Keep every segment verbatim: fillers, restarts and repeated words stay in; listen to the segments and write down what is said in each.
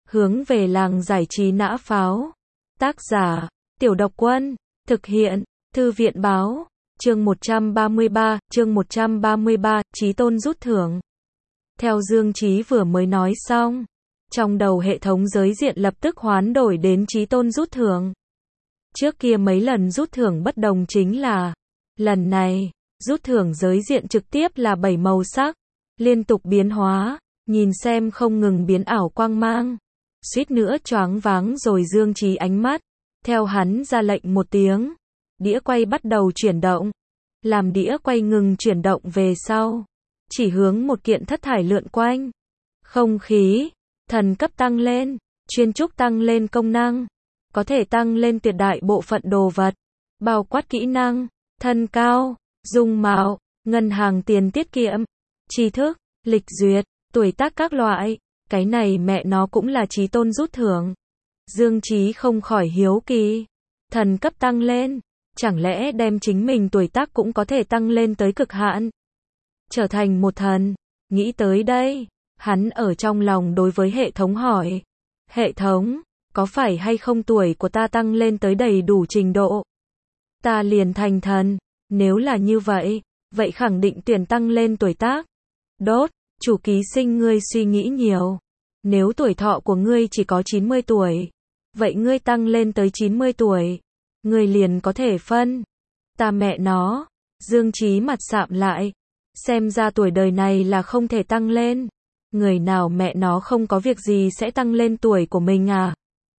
Hướng về làng giải trí nã pháo. Tác giả, Tiểu Độc Quân. Thực hiện, Thư viện báo. Chương một trăm ba mươi ba, chương một trăm ba mươi ba, Chí Tôn rút thưởng. Theo Dương Chí vừa mới nói xong, trong đầu hệ thống giới diện lập tức hoán đổi đến Chí Tôn rút thưởng. Trước kia mấy lần rút thưởng bất đồng chính là, lần này, rút thưởng giới diện trực tiếp là bảy màu sắc, liên tục biến hóa, nhìn xem không ngừng biến ảo quang mang. Suýt nữa choáng váng rồi Dương Chí ánh mắt, theo hắn ra lệnh một tiếng, đĩa quay bắt đầu chuyển động. Làm đĩa quay ngừng chuyển động về sau, chỉ hướng một kiện thất thải lượn quanh. Không khí, thần cấp tăng lên, chuyên trúc tăng lên công năng, có thể tăng lên tuyệt đại bộ phận đồ vật, bao quát kỹ năng, thân cao, dung mạo, ngân hàng tiền tiết kiệm, tri thức, lịch duyệt, tuổi tác các loại. Cái này mẹ nó cũng là Chí Tôn rút thưởng. Dương Chí không khỏi hiếu kỳ. Thần cấp tăng lên, chẳng lẽ đem chính mình tuổi tác cũng có thể tăng lên tới cực hạn, trở thành một thần. Nghĩ tới đây, hắn ở trong lòng đối với hệ thống hỏi. Hệ thống, có phải hay không tuổi của ta tăng lên tới đầy đủ trình độ, ta liền thành thần? Nếu là như vậy, vậy khẳng định tuyển tăng lên tuổi tác. Đốt, chủ ký sinh ngươi suy nghĩ nhiều. Nếu tuổi thọ của ngươi chỉ có chín mươi tuổi, vậy ngươi tăng lên tới chín mươi tuổi, ngươi liền có thể phân. Ta mẹ nó, Dương Chí mặt sạm lại. Xem ra tuổi đời này là không thể tăng lên. Người nào mẹ nó không có việc gì sẽ tăng lên tuổi của mình à?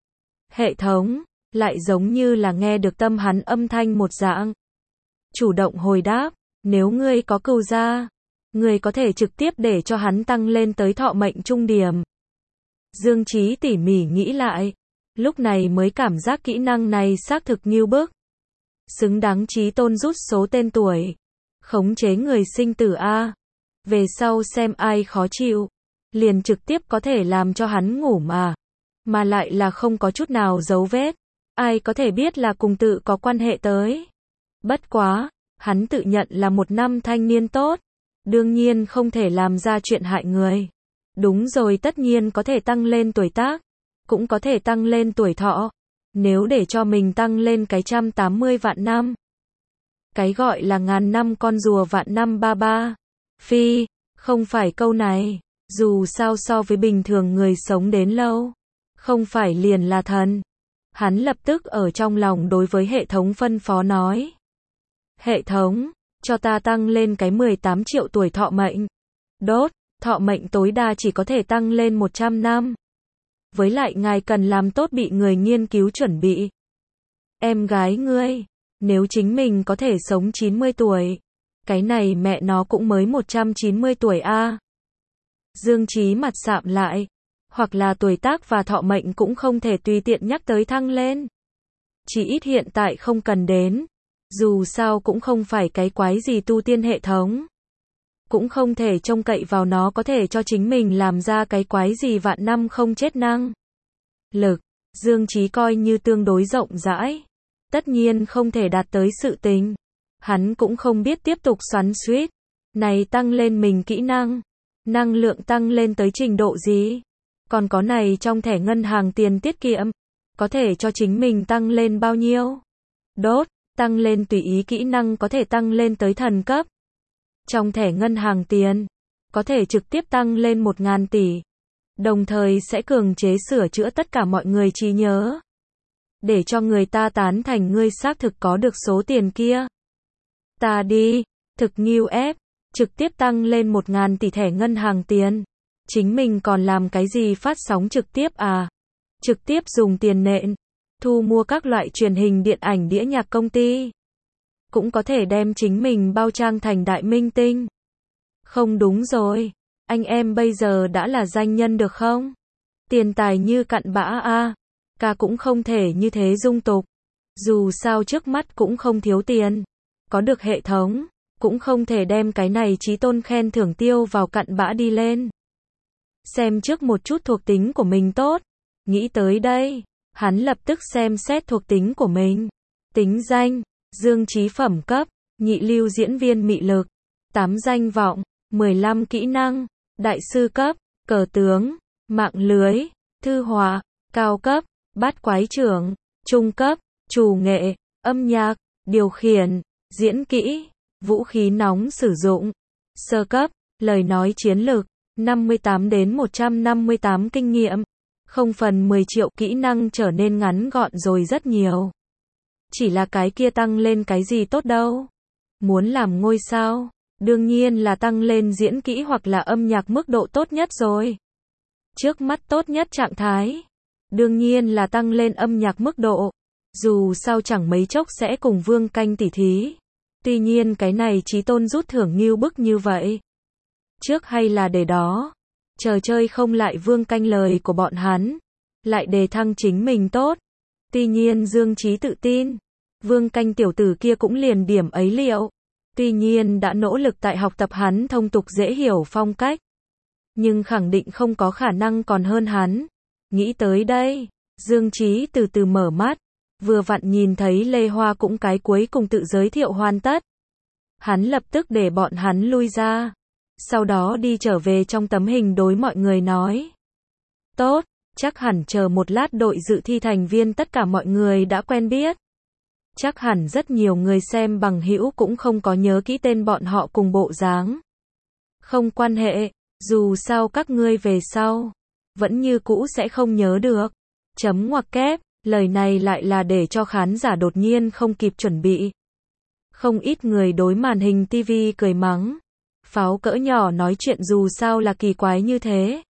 Hệ thống, lại giống như là nghe được tâm hắn âm thanh một dạng. Chủ động hồi đáp, nếu ngươi có cừu gia, ngươi có thể trực tiếp để cho hắn tăng lên tới thọ mệnh trung điểm. Dương Chí tỉ mỉ nghĩ lại, lúc này mới cảm giác kỹ năng này xác thực nghiêu bức. Xứng đáng Chí Tôn rút số tên tuổi, khống chế người sinh tử a. Về sau xem ai khó chịu, liền trực tiếp có thể làm cho hắn ngủ mà. Mà lại là không có chút nào dấu vết. Ai có thể biết là cùng tự có quan hệ tới. Bất quá, hắn tự nhận là một năm thanh niên tốt, đương nhiên không thể làm ra chuyện hại người. Đúng rồi, tất nhiên có thể tăng lên tuổi tác, cũng có thể tăng lên tuổi thọ. Nếu để cho mình tăng lên cái trăm tám mươi vạn năm, cái gọi là ngàn năm con rùa vạn năm ba ba. Phi, không phải câu này, dù sao so với bình thường người sống đến lâu, không phải liền là thần. Hắn lập tức ở trong lòng đối với hệ thống phân phó nói. Hệ thống, cho ta tăng lên cái mười tám triệu tuổi thọ mệnh. Đốt, thọ mệnh tối đa chỉ có thể tăng lên một trăm năm. Với lại ngài cần làm tốt bị người nghiên cứu chuẩn bị. Em gái ngươi, nếu chính mình có thể sống chín mươi tuổi, cái này mẹ nó cũng mới một trăm chín mươi tuổi a. Dương Chí mặt sạm lại, hoặc là tuổi tác và thọ mệnh cũng không thể tùy tiện nhắc tới thăng lên. Chỉ ít hiện tại không cần đến, dù sao cũng không phải cái quái gì tu tiên hệ thống. Cũng không thể trông cậy vào nó có thể cho chính mình làm ra cái quái gì vạn năm không chết năng lực. Dương Chí coi như tương đối rộng rãi, tất nhiên không thể đạt tới sự tình. Hắn cũng không biết tiếp tục xoắn xuýt, này tăng lên mình kỹ năng, năng lượng tăng lên tới trình độ gì, còn có này trong thẻ ngân hàng tiền tiết kiệm, có thể cho chính mình tăng lên bao nhiêu. Đốt, tăng lên tùy ý kỹ năng có thể tăng lên tới thần cấp. Trong thẻ ngân hàng tiền, có thể trực tiếp tăng lên một ngàn tỷ. Đồng thời sẽ cường chế sửa chữa tất cả mọi người trí nhớ, để cho người ta tán thành ngươi xác thực có được số tiền kia. Ta đi, thực nghiêu ép, trực tiếp tăng lên một ngàn tỷ thẻ ngân hàng tiền. Chính mình còn làm cái gì phát sóng trực tiếp à? Trực tiếp dùng tiền nện, thu mua các loại truyền hình điện ảnh đĩa nhạc công ty. Cũng có thể đem chính mình bao trang thành đại minh tinh. Không đúng rồi, anh em bây giờ đã là danh nhân được không? Tiền tài như cặn bã a, ca cũng không thể như thế dung tục. Dù sao trước mắt cũng không thiếu tiền, có được hệ thống, cũng không thể đem cái này Chí Tôn khen thưởng tiêu vào cặn bã đi lên. Xem trước một chút thuộc tính của mình tốt. Nghĩ tới đây, hắn lập tức xem xét thuộc tính của mình. Tính danh, Dương Chí phẩm cấp, nhị lưu diễn viên mị lực, tám danh vọng, mười lăm kỹ năng, đại sư cấp, cờ tướng, mạng lưới, thư họa, cao cấp, bát quái trưởng, trung cấp, trù nghệ, âm nhạc, điều khiển, diễn kỹ, vũ khí nóng sử dụng, sơ cấp, lời nói chiến lược, năm mươi tám đến một trăm năm mươi tám kinh nghiệm, không phần mười triệu kỹ năng trở nên ngắn gọn rồi rất nhiều. Chỉ là cái kia tăng lên cái gì tốt đâu. Muốn làm ngôi sao, đương nhiên là tăng lên diễn kỹ hoặc là âm nhạc mức độ tốt nhất rồi. Trước mắt tốt nhất trạng thái, đương nhiên là tăng lên âm nhạc mức độ. Dù sao chẳng mấy chốc sẽ cùng Vương Canh tỉ thí. Tuy nhiên cái này Chí Tôn rút thưởng ngưu bức như vậy. Trước hay là để đó, chờ chơi không lại Vương Canh lời của bọn hắn, lại đề thăng chính mình tốt. Tuy nhiên Dương Chí tự tin, Vương Canh tiểu tử kia cũng liền điểm ấy liệu. Tuy nhiên đã nỗ lực tại học tập hắn thông tục dễ hiểu phong cách, nhưng khẳng định không có khả năng còn hơn hắn. Nghĩ tới đây, Dương Chí từ từ mở mắt, vừa vặn nhìn thấy Lê Hoa cũng cái cuối cùng tự giới thiệu hoàn tất. Hắn lập tức để bọn hắn lui ra, sau đó đi trở về trong tấm hình đối mọi người nói. Tốt, chắc hẳn chờ một lát đội dự thi thành viên tất cả mọi người đã quen biết. Chắc hẳn rất nhiều người xem bằng hữu cũng không có nhớ kỹ tên bọn họ cùng bộ dáng. Không quan hệ, dù sao các ngươi về sau, vẫn như cũ sẽ không nhớ được. Chấm ngoặc kép, lời này lại là để cho khán giả đột nhiên không kịp chuẩn bị. Không ít người đối màn hình tivi cười mắng. Pháo cỡ nhỏ nói chuyện dù sao là kỳ quái như thế.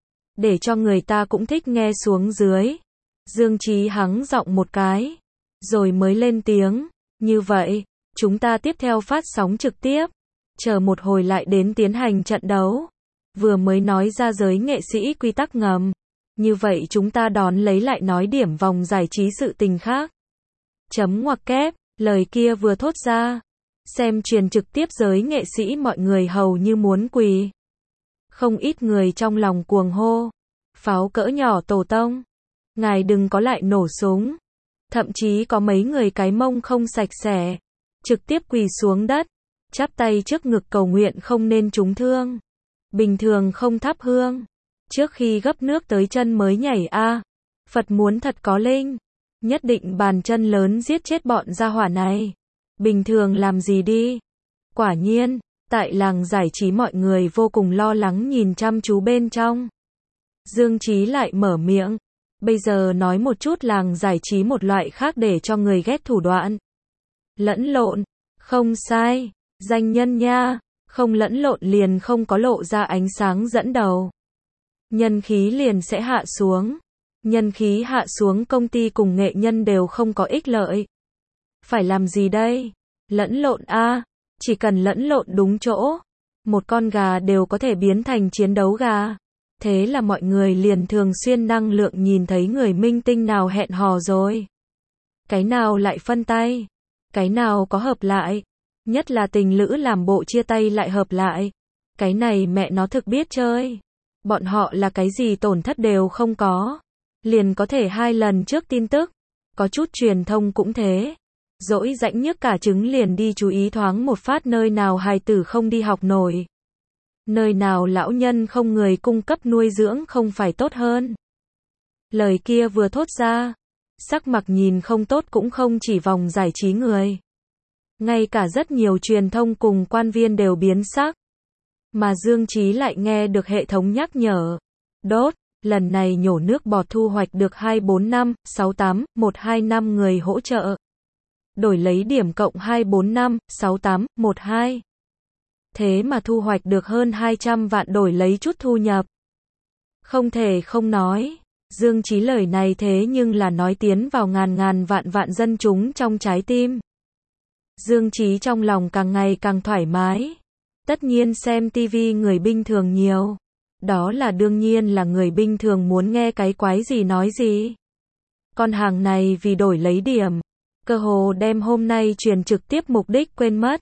Để cho người ta cũng thích nghe xuống dưới. Dương Chí hắng giọng một cái, rồi mới lên tiếng. Như vậy, chúng ta tiếp theo phát sóng trực tiếp. Chờ một hồi lại đến tiến hành trận đấu. Vừa mới nói ra giới nghệ sĩ quy tắc ngầm. Như vậy chúng ta đón lấy lại nói điểm vòng giải trí sự tình khác. Chấm ngoặc kép, lời kia vừa thốt ra. Xem truyền trực tiếp giới nghệ sĩ mọi người hầu như muốn quỳ. Không ít người trong lòng cuồng hô. Pháo cỡ nhỏ tổ tông. Ngài đừng có lại nổ súng. Thậm chí có mấy người cái mông không sạch sẽ. Trực tiếp quỳ xuống đất. Chắp tay trước ngực cầu nguyện không nên trúng thương. Bình thường không thắp hương. Trước khi gấp nước tới chân mới nhảy a. À. Phật muốn thật có linh. Nhất định bàn chân lớn giết chết bọn gia hỏa này. Bình thường làm gì đi. Quả nhiên, tại làng giải trí mọi người vô cùng lo lắng nhìn chăm chú bên trong. Dương Chí lại mở miệng. Bây giờ nói một chút làng giải trí một loại khác để cho người ghét thủ đoạn. Lẫn lộn. Không sai. Danh nhân nha. Không lẫn lộn liền không có lộ ra ánh sáng dẫn đầu. Nhân khí liền sẽ hạ xuống. Nhân khí hạ xuống công ty cùng nghệ nhân đều không có ích lợi. Phải làm gì đây? Lẫn lộn a, à, chỉ cần lẫn lộn đúng chỗ, một con gà đều có thể biến thành chiến đấu gà. Thế là mọi người liền thường xuyên năng lượng nhìn thấy người minh tinh nào hẹn hò rồi. Cái nào lại phân tay, cái nào có hợp lại, nhất là tình lữ làm bộ chia tay lại hợp lại. Cái này mẹ nó thực biết chơi. Bọn họ là cái gì tổn thất đều không có. Liền có thể hai lần trước tin tức. Có chút truyền thông cũng thế. Dỗi rãnh nhức cả trứng liền đi chú ý thoáng một phát nơi nào hài tử không đi học nổi. Nơi nào lão nhân không người cung cấp nuôi dưỡng không phải tốt hơn. Lời kia vừa thốt ra. Sắc mặt nhìn không tốt cũng không chỉ vòng giải trí người. Ngay cả rất nhiều truyền thông cùng quan viên đều biến sắc. Mà Dương Chí lại nghe được hệ thống nhắc nhở. Đốt, lần này nhổ nước bọt thu hoạch được hai bốn năm, sáu tám, một hai năm người hỗ trợ. Đổi lấy điểm cộng hai bốn năm, sáu tám, một hai. Thế mà thu hoạch được hơn hai trăm vạn đổi lấy chút thu nhập. Không thể không nói. Dương Chí lời này thế nhưng là nói tiến vào ngàn ngàn vạn vạn dân chúng trong trái tim. Dương Chí trong lòng càng ngày càng thoải mái. Tất nhiên xem tivi người bình thường nhiều. Đó là đương nhiên là người bình thường muốn nghe cái quái gì nói gì. Con hàng này vì đổi lấy điểm, cơ hồ đem hôm nay truyền trực tiếp mục đích quên mất.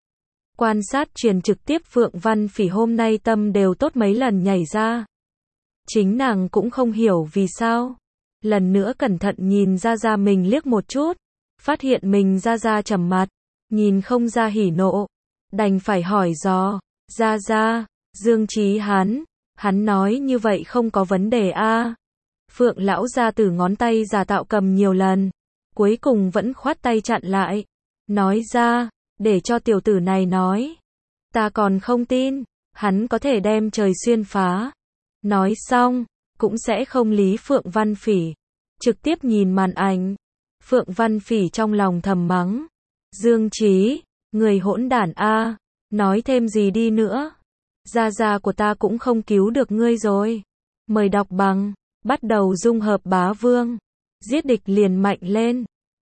Quan sát truyền trực tiếp Phượng Văn Phỉ hôm nay tâm đều tốt mấy lần nhảy ra. Chính nàng cũng không hiểu vì sao. Lần nữa cẩn thận nhìn ra ra mình liếc một chút. Phát hiện mình ra ra trầm mặt. Nhìn không ra hỉ nộ. Đành phải hỏi dò. Ra ra, Dương Chí hắn. Hắn nói như vậy không có vấn đề a. Phượng lão gia tử ngón tay giả tạo cầm nhiều lần, cuối cùng vẫn khoát tay chặn lại. Nói ra, để cho tiểu tử này nói. Ta còn không tin, hắn có thể đem trời xuyên phá. Nói xong, cũng sẽ không lý Phượng Văn Phỉ. Trực tiếp nhìn màn ảnh. Phượng Văn Phỉ trong lòng thầm mắng. Dương Trí, người hỗn đản a, nói thêm gì đi nữa. Gia gia của ta cũng không cứu được ngươi rồi. Mời đọc bằng, bắt đầu dung hợp bá vương. Giết địch liền mạnh lên.